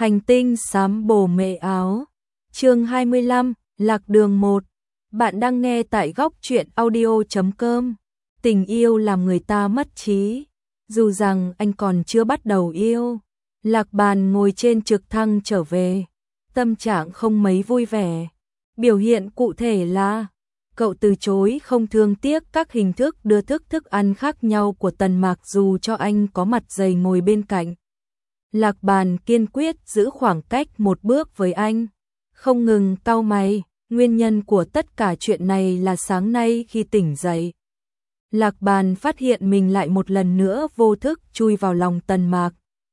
Hành tinh xám bồ mệ áo. Chương 25, Lạc đường 1. Bạn đang nghe tại góc truyện audio.com. Tình yêu làm người ta mất trí. Dù rằng anh còn chưa bắt đầu yêu. Lạc Bàn ngồi trên trực thăng trở về. Tâm trạng không mấy vui vẻ. Biểu hiện cụ thể là cậu từ chối không thương tiếc các hình thức đưa thức ăn khác nhau của Tần Mạc dù cho anh có mặt dày ngồi bên cạnh. Lạc Bàn kiên quyết giữ khoảng cách một bước với anh, không ngừng cau mày. Nguyên nhân của tất cả chuyện này là sáng nay khi tỉnh dậy, Lạc Bàn phát hiện mình lại một lần nữa vô thức chui vào lòng Tần Mạc.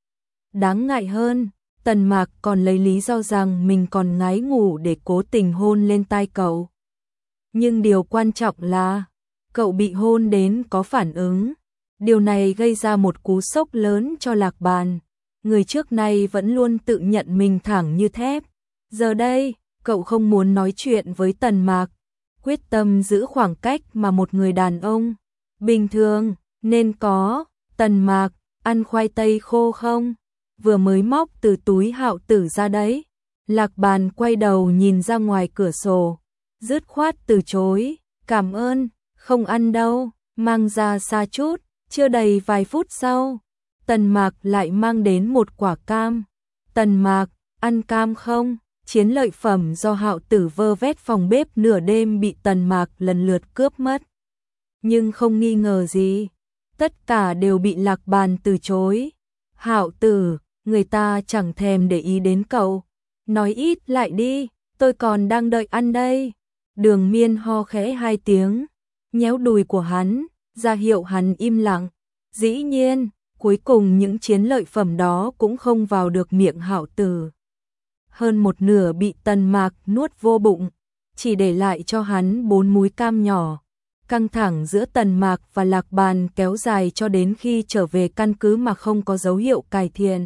Đáng ngại hơn, Tần Mạc còn lấy lý do rằng mình còn ngái ngủ để cố tình hôn lên tai cậu. Nhưng điều quan trọng là cậu bị hôn đến có phản ứng. Điều này gây ra một cú sốc lớn cho Lạc Bàn. Người trước nay vẫn luôn tự nhận mình thẳng như thép. Giờ đây, cậu không muốn nói chuyện với Tần Mạc, quyết tâm giữ khoảng cách mà một người đàn ông bình thường nên có. Tần Mạc, ăn khoai tây khô không? Vừa mới móc từ túi Hạo Tử ra đấy. Lạc Bàn quay đầu nhìn ra ngoài cửa sổ, dứt khoát từ chối. Cảm ơn, không ăn đâu, mang ra xa chút. Chưa đầy vài phút sau, Tần Mạc lại mang đến một quả cam. Tần Mạc, ăn cam không? Chiến lợi phẩm do Hạo Tử vơ vét phòng bếp nửa đêm bị Tần Mạc lần lượt cướp mất. Nhưng không nghi ngờ gì, tất cả đều bị Lạc Bàn từ chối. Hạo Tử, người ta chẳng thèm để ý đến cậu. Nói ít lại đi, tôi còn đang đợi ăn đây. Đường Miên ho khẽ 2 tiếng, nhéo đùi của hắn, ra hiệu hắn im lặng. Dĩ nhiên, cuối cùng những chiến lợi phẩm đó cũng không vào được miệng Hạo Tử. Hơn một nửa bị Tần Mạc nuốt vô bụng, chỉ để lại cho hắn 4 múi cam nhỏ. Căng thẳng giữa Tần Mạc và Lạc Bàn kéo dài cho đến khi trở về căn cứ mà không có dấu hiệu cải thiện.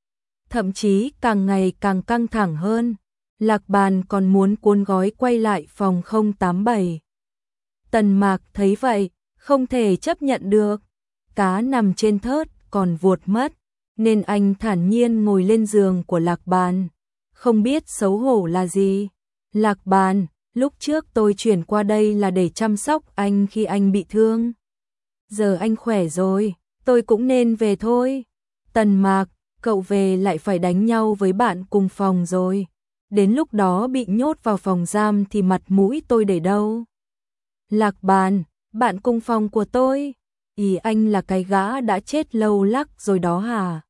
Thậm chí càng ngày càng căng thẳng hơn. Lạc Bàn còn muốn cuốn gói quay lại phòng 087. Tần Mạc thấy vậy, không thể chấp nhận được. Cá nằm trên thớt còn vuột mất, nên anh thản nhiên ngồi lên giường của Lạc Bàn. Không biết xấu hổ là gì. Lạc Bàn, lúc trước tôi chuyển qua đây là để chăm sóc anh khi anh bị thương. Giờ anh khỏe rồi, tôi cũng nên về thôi. Tần Mạc, cậu về lại phải đánh nhau với bạn cùng phòng rồi. Đến lúc đó bị nhốt vào phòng giam thì mặt mũi tôi để đâu? Lạc Bàn, bạn cùng phòng của tôi? Ý anh là cái gã đã chết lâu lắc rồi đó hả?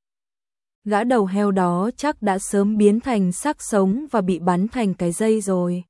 Gã đầu heo đó chắc đã sớm biến thành xác sống và bị bắn thành cái dây rồi.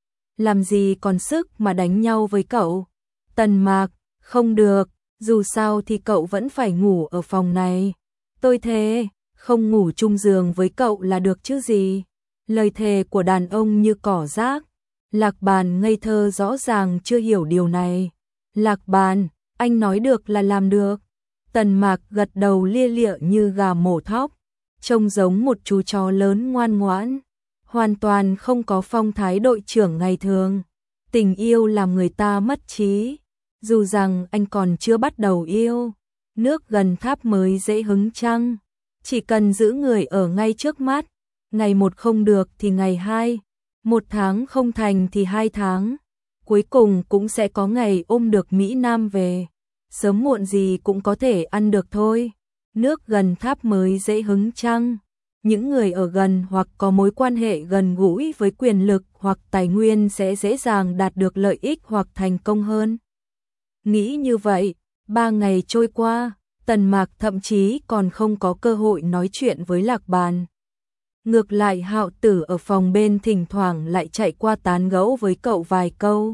Làm gì còn sức mà đánh nhau với cậu? Tần Mạc, không được, dù sao thì cậu vẫn phải ngủ ở phòng này. Tôi thề, không ngủ chung giường với cậu là được chứ gì. Lời thề của đàn ông như cỏ rác. Lạc Bàn ngây thơ rõ ràng chưa hiểu điều này. Lạc Bàn, anh nói được là làm được. Tần Mạc gật đầu lia lịa như gà mổ thóc, trông giống một chú chó lớn ngoan ngoãn, hoàn toàn không có phong thái đội trưởng ngày thường. Tình yêu làm người ta mất trí. Dù rằng anh còn chưa bắt đầu yêu, nước gần tháp mới dễ hứng chăng. Chỉ cần giữ người ở ngay trước mắt, ngày 1 không được thì ngày 2, 1 tháng không thành thì 2 tháng, cuối cùng cũng sẽ có ngày ôm được Mỹ Nam về. Sớm muộn gì cũng có thể ăn được thôi. Nước gần tháp mới dễ hứng chăng. Những người ở gần hoặc có mối quan hệ gần gũi với quyền lực hoặc tài nguyên sẽ dễ dàng đạt được lợi ích hoặc thành công hơn. Nghĩ như vậy, 3 ngày trôi qua, Tần Mạc thậm chí còn không có cơ hội nói chuyện với Lạc Bàn. Ngược lại Hạo Tử ở phòng bên thỉnh thoảng lại chạy qua tán gẫu với cậu vài câu.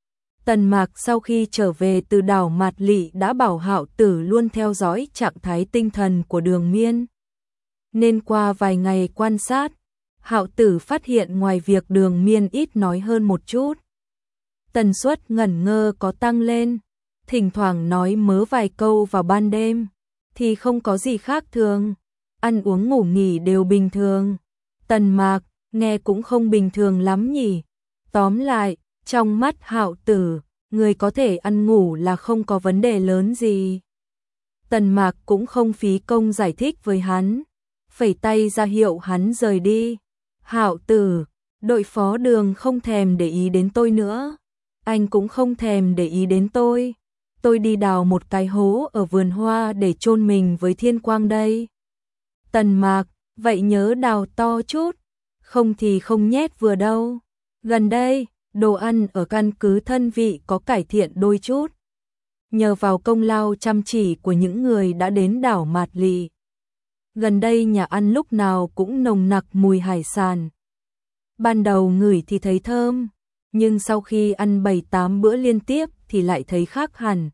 Tần Mạc sau khi trở về từ đảo Mạt Lị đã bảo Hạo Tử luôn theo dõi trạng thái tinh thần của Đường Miên. Nên qua vài ngày quan sát, Hạo Tử phát hiện ngoài việc Đường Miên ít nói hơn một chút, tần suất ngẩn ngơ có tăng lên, thỉnh thoảng nói mớ vài câu vào ban đêm, thì không có gì khác thường, ăn uống ngủ nghỉ đều bình thường. Tần Mạc, nghe cũng không bình thường lắm nhỉ. Tóm lại, trong mắt Hạo Tử, người có thể ăn ngủ là không có vấn đề lớn gì. Tần Mạc cũng không phí công giải thích với hắn. phẩy tay ra hiệu hắn rời đi. Hạo Tử, đội phó Đường không thèm để ý đến tôi nữa. Anh cũng không thèm để ý đến tôi. Tôi đi đào một cái hố ở vườn hoa để chôn mình với Thiên Quang đây. Tần Mạc, vậy nhớ đào to chút, không thì không nhét vừa đâu. Gần đây, đồ ăn ở căn cứ Thân Vị có cải thiện đôi chút. Nhờ vào công lao chăm chỉ của những người đã đến đảo Mạt Lị. Gần đây nhà ăn lúc nào cũng nồng nặc mùi hải sản. Ban đầu ngửi thì thấy thơm, nhưng sau khi ăn 7-8 bữa liên tiếp thì lại thấy khác hẳn.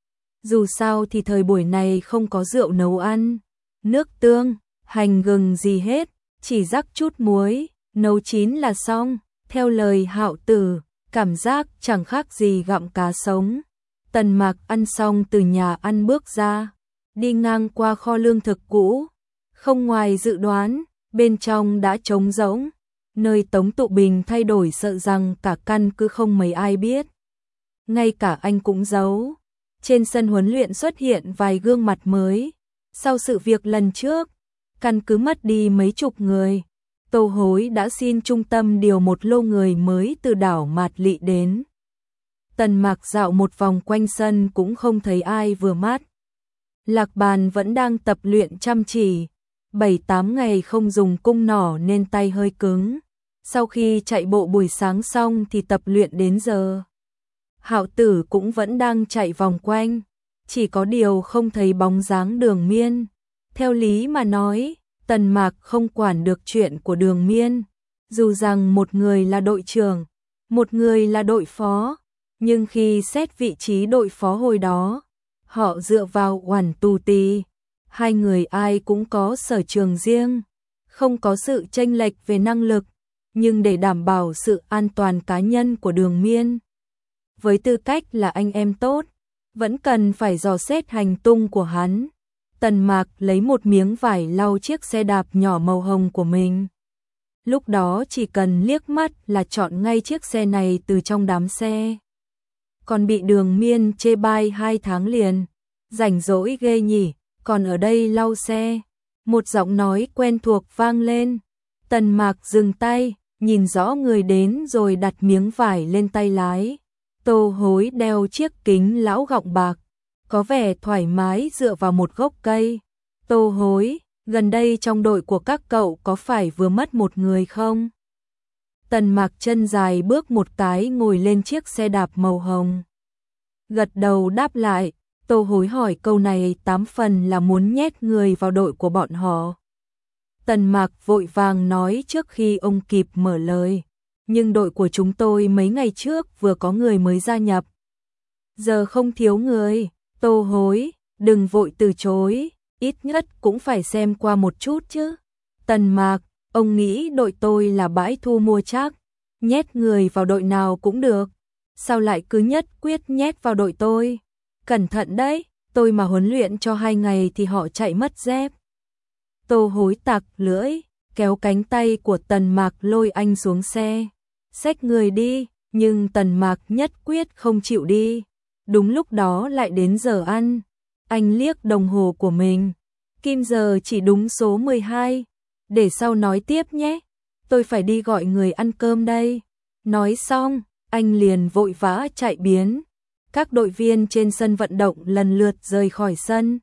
Dù sao thì thời buổi này không có rượu nấu ăn, nước tương, hành gừng gì hết, chỉ rắc chút muối, nấu chín là xong. Theo lời Hạo Tử, cảm giác chẳng khác gì gặm cá sống. Tần Mạc ăn xong từ nhà ăn bước ra, đi ngang qua kho lương thực cũ. Không ngoài dự đoán, bên trong đã trống rỗng. Nơi Tống Tụ Bình thay đổi sợ rằng cả căn cứ không mấy ai biết. Ngay cả anh cũng giấu. Trên sân huấn luyện xuất hiện vài gương mặt mới. Sau sự việc lần trước, căn cứ mất đi mấy chục người. Tô Hối đã xin trung tâm điều một lô người mới từ đảo Mạt Lị đến. Tần Mạc dạo một vòng quanh sân cũng không thấy ai vừa mắt. Lạc Bàn vẫn đang tập luyện chăm chỉ. 7-8 ngày không dùng cung nỏ nên tay hơi cứng. Sau khi chạy bộ buổi sáng xong thì tập luyện đến giờ. Hạo Tử cũng vẫn đang chạy vòng quanh. Chỉ có điều không thấy bóng dáng Đường Miên. Theo lý mà nói, Tần Mạc không quản được chuyện của Đường Miên. Dù rằng một người là đội trưởng, một người là đội phó. Nhưng khi xét vị trí đội phó hồi đó, họ dựa vào Oản Tù Tì. Hai người ai cũng có sở trường riêng, không có sự chênh lệch về năng lực, nhưng để đảm bảo sự an toàn cá nhân của Đường Miên, với tư cách là anh em tốt, vẫn cần phải dò xét hành tung của hắn. Tần Mạc lấy một miếng vải lau chiếc xe đạp nhỏ màu hồng của mình. Lúc đó chỉ cần liếc mắt là chọn ngay chiếc xe này từ trong đám xe. Còn bị Đường Miên chê bai 2 tháng liền, rảnh rỗi ghê nhỉ. Còn ở đây lau xe, một giọng nói quen thuộc vang lên. Tần Mạc dừng tay, nhìn rõ người đến rồi đặt miếng vải lên tay lái. Tô Hối đeo chiếc kính lão gọng bạc, có vẻ thoải mái dựa vào một gốc cây. Tô Hối, gần đây trong đội của các cậu có phải vừa mất một người không? Tần Mạc chân dài bước một cái ngồi lên chiếc xe đạp màu hồng. Gật đầu đáp lại. Tô Hối hỏi câu này 8 phần là muốn nhét người vào đội của bọn họ. Tần Mạc vội vàng nói trước khi ông kịp mở lời. Nhưng đội của chúng tôi mấy ngày trước vừa có người mới gia nhập. Giờ không thiếu người. Tô Hối, đừng vội từ chối. Ít nhất cũng phải xem qua một chút chứ. Tần Mạc, ông nghĩ đội tôi là bãi thu mua chắc. Nhét người vào đội nào cũng được. Sao lại cứ nhất quyết nhét vào đội tôi? Cẩn thận đấy, tôi mà huấn luyện cho 2 ngày thì họ chạy mất dép. Tô Hối tặc lưỡi, kéo cánh tay của Tần Mạc lôi anh xuống xe. Xách người đi, nhưng Tần Mạc nhất quyết không chịu đi. Đúng lúc đó lại đến giờ ăn. Anh liếc đồng hồ của mình. Kim giờ chỉ đúng số 12. Để sau nói tiếp nhé. Tôi phải đi gọi người ăn cơm đây. Nói xong, anh liền vội vã chạy biến. Các đội viên trên sân vận động lần lượt rời khỏi sân.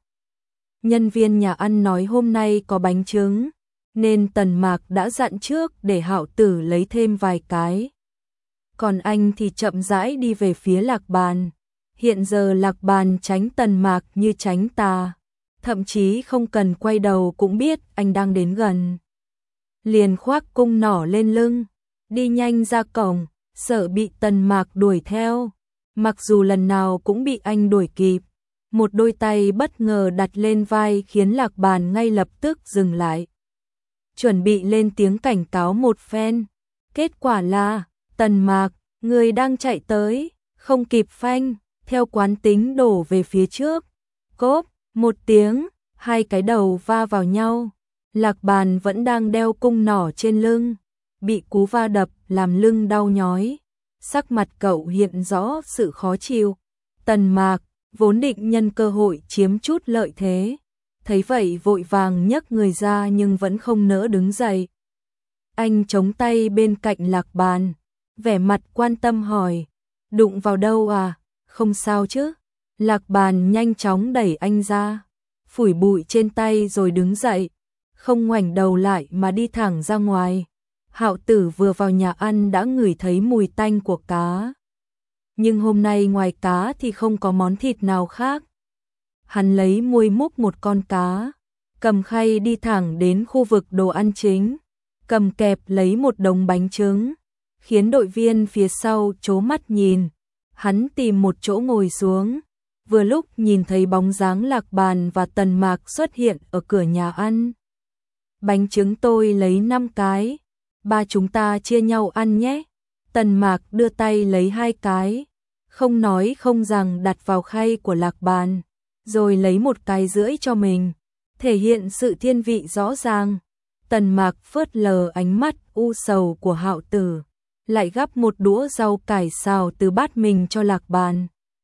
Nhân viên nhà ăn nói hôm nay có bánh trứng, nên Tần Mạc đã dặn trước để Hạo Tử lấy thêm vài cái. Còn anh thì chậm rãi đi về phía Lạc Bàn. Hiện giờ Lạc Bàn tránh Tần Mạc như tránh tà. Thậm chí không cần quay đầu cũng biết anh đang đến gần. Liền khoác cung nỏ lên lưng, đi nhanh ra cổng, sợ bị Tần Mạc đuổi theo. Mặc dù lần nào cũng bị anh đuổi kịp, một đôi tay bất ngờ đặt lên vai khiến Lạc Bàn ngay lập tức dừng lại. Chuẩn bị lên tiếng cảnh cáo một phen. Kết quả là, Tần Mạc, người đang chạy tới, không kịp phanh, theo quán tính đổ về phía trước. Cốp, một tiếng, hai cái đầu va vào nhau. Lạc Bàn vẫn đang đeo cung nỏ trên lưng, bị cú va đập làm lưng đau nhói. Sắc mặt cậu hiện rõ sự khó chịu. Tần Mạc vốn định nhân cơ hội chiếm chút lợi thế, thấy vậy vội vàng nhấc người ra nhưng vẫn không nỡ đứng dậy. Anh chống tay bên cạnh Lạc Bàn, vẻ mặt quan tâm hỏi, đụng vào đâu à, không sao chứ? Lạc Bàn nhanh chóng đẩy anh ra, phủi bụi trên tay rồi đứng dậy, không ngoảnh đầu lại mà đi thẳng ra ngoài. Hạo Tử vừa vào nhà ăn đã ngửi thấy mùi tanh của cá. Nhưng hôm nay ngoài cá thì không có món thịt nào khác. Hắn lấy muôi múc một con cá, cầm khay đi thẳng đến khu vực đồ ăn chính, cầm kẹp lấy một đống bánh trứng, khiến đội viên phía sau trố mắt nhìn. Hắn tìm một chỗ ngồi xuống, vừa lúc nhìn thấy bóng dáng Lạc Bàn và Tần Mạc xuất hiện ở cửa nhà ăn. Bánh trứng tôi lấy 5 cái, ba chúng ta chia nhau ăn nhé. Tần Mạc đưa tay lấy 2 cái, không nói không rằng đặt vào khay của Lạc Bàn, rồi lấy 1 cái rưỡi cho mình, thể hiện sự thiên vị rõ ràng. Tần Mạc phớt lờ ánh mắt u sầu của Hạo Tử, lại gắp một đũa rau cải xào từ bát mình cho Lạc Bàn.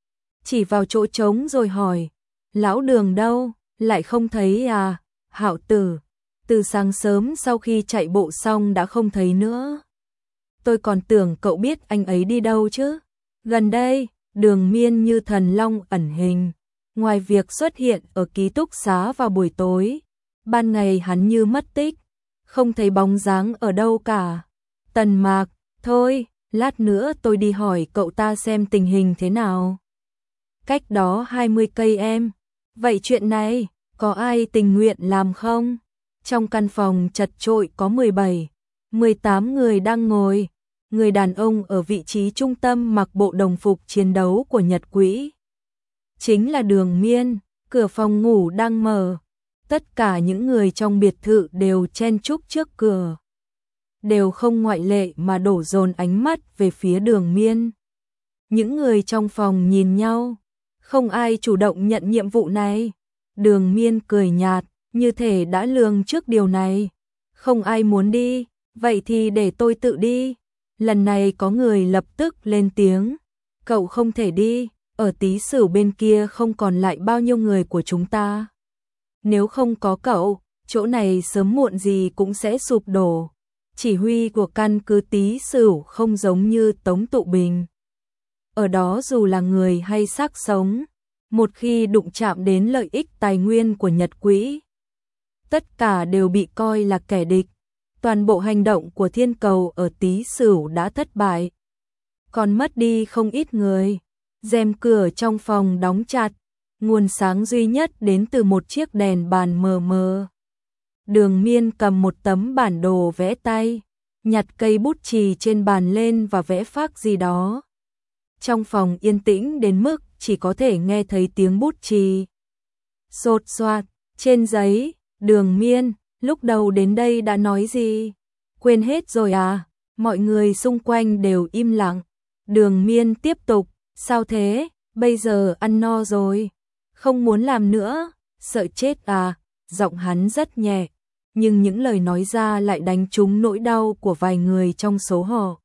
Chỉ vào chỗ trống rồi hỏi, lão Đường đâu, lại không thấy à? Hạo Tử, từ sáng sớm sau khi chạy bộ xong đã không thấy nữa. Tôi còn tưởng cậu biết anh ấy đi đâu chứ. Gần đây, Đường Miên như thần long ẩn hình. Ngoài việc xuất hiện ở ký túc xá vào buổi tối, ban ngày hắn như mất tích, không thấy bóng dáng ở đâu cả. Tần Mạc, thôi, lát nữa tôi đi hỏi cậu ta xem tình hình thế nào. Cách đó 20 cây em. Vậy chuyện này, có ai tình nguyện làm không? Trong căn phòng chật chội có 17, 18 người đang ngồi. Người đàn ông ở vị trí trung tâm mặc bộ đồng phục chiến đấu của Nhật Quỹ chính là Đường Miên. Cửa phòng ngủ đang mở, tất cả những người trong biệt thự đều chen chúc trước cửa, đều không ngoại lệ mà đổ dồn ánh mắt về phía Đường Miên. Những người trong phòng nhìn nhau, không ai chủ động nhận nhiệm vụ này. Đường Miên cười nhạt, như thể đã lường trước điều này. Không ai muốn đi, vậy thì để tôi tự đi. Lần này có người lập tức lên tiếng, cậu không thể đi, ở Tý Sửu bên kia không còn lại bao nhiêu người của chúng ta. Nếu không có cậu, chỗ này sớm muộn gì cũng sẽ sụp đổ. Chỉ huy của căn cứ Tý Sửu không giống như Tống Tụ Bình. Ở đó dù là người hay xác sống, một khi đụng chạm đến lợi ích tài nguyên của Nhật Quỹ, tất cả đều bị coi là kẻ địch. Toàn bộ hành động của Thiên Cầu ở Tý Sửu đã thất bại, còn mất đi không ít người. Rèm cửa trong phòng đóng chặt, nguồn sáng duy nhất đến từ một chiếc đèn bàn mờ mờ. Đường Miên cầm một tấm bản đồ vẽ tay, nhặt cây bút chì trên bàn lên và vẽ phác gì đó. Trong phòng yên tĩnh đến mức chỉ có thể nghe thấy tiếng bút chì xột xoạt trên giấy. Đường Miên, lúc đầu đến đây đã nói gì? Quên hết rồi à? Mọi người xung quanh đều im lặng. Đường Miên tiếp tục, sao thế? Bây giờ ăn no rồi, không muốn làm nữa, sợ chết à? Giọng hắn rất nhẹ, nhưng những lời nói ra lại đánh trúng nỗi đau của vài người trong số họ.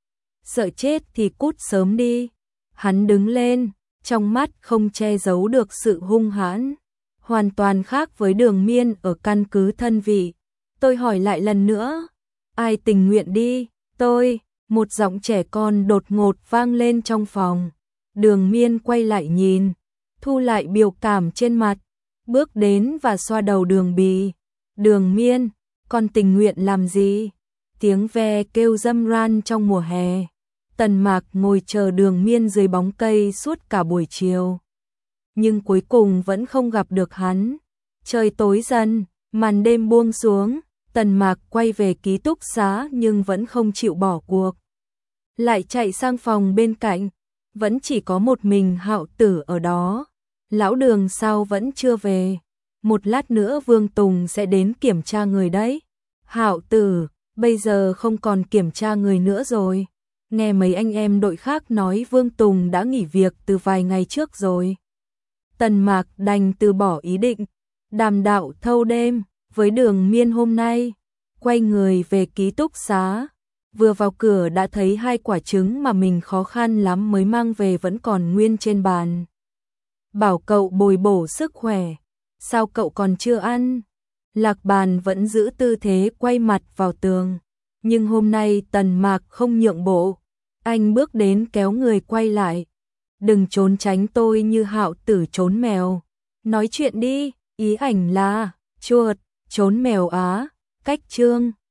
Sợ chết thì cút sớm đi. Hắn đứng lên, trong mắt không che giấu được sự hung hãn, hoàn toàn khác với Đường Miên ở căn cứ Thân Vị. Tôi hỏi lại lần nữa, ai tình nguyện đi? Tôi, một giọng trẻ con đột ngột vang lên trong phòng. Đường Miên quay lại nhìn, thu lại biểu cảm trên mặt, bước đến và xoa đầu Đường Bì. Đường Miên, con tình nguyện làm gì? Tiếng ve kêu râm ran trong mùa hè. Tần Mạc ngồi chờ Đường Miên dưới bóng cây suốt cả buổi chiều, nhưng cuối cùng vẫn không gặp được hắn. Trời tối dần, màn đêm buông xuống, Tần Mạc quay về ký túc xá nhưng vẫn không chịu bỏ cuộc. Lại chạy sang phòng bên cạnh, vẫn chỉ có một mình Hạo Tử ở đó. Lão Đường sao vẫn chưa về? Một lát nữa Vương Tùng sẽ đến kiểm tra người đấy. Hạo Tử, bây giờ không còn kiểm tra người nữa rồi. Nghe mấy anh em đội khác nói Vương Tùng đã nghỉ việc từ vài ngày trước rồi. Tần Mạc đành từ bỏ ý định đàm đạo thâu đêm với Đường Miên hôm nay, quay người về ký túc xá. Vừa vào cửa đã thấy 2 quả trứng mà mình khó khăn lắm mới mang về vẫn còn nguyên trên bàn. Bảo cậu bồi bổ sức khỏe. sao cậu còn chưa ăn? Lạc Bàn vẫn giữ tư thế quay mặt vào tường, nhưng hôm nay Tần Mạc không nhượng bộ, anh bước đến kéo người quay lại. Đừng trốn tránh tôi như Hạo Tử trốn mèo, nói chuyện đi, ý ảnh là chuột trốn mèo á. Cách chương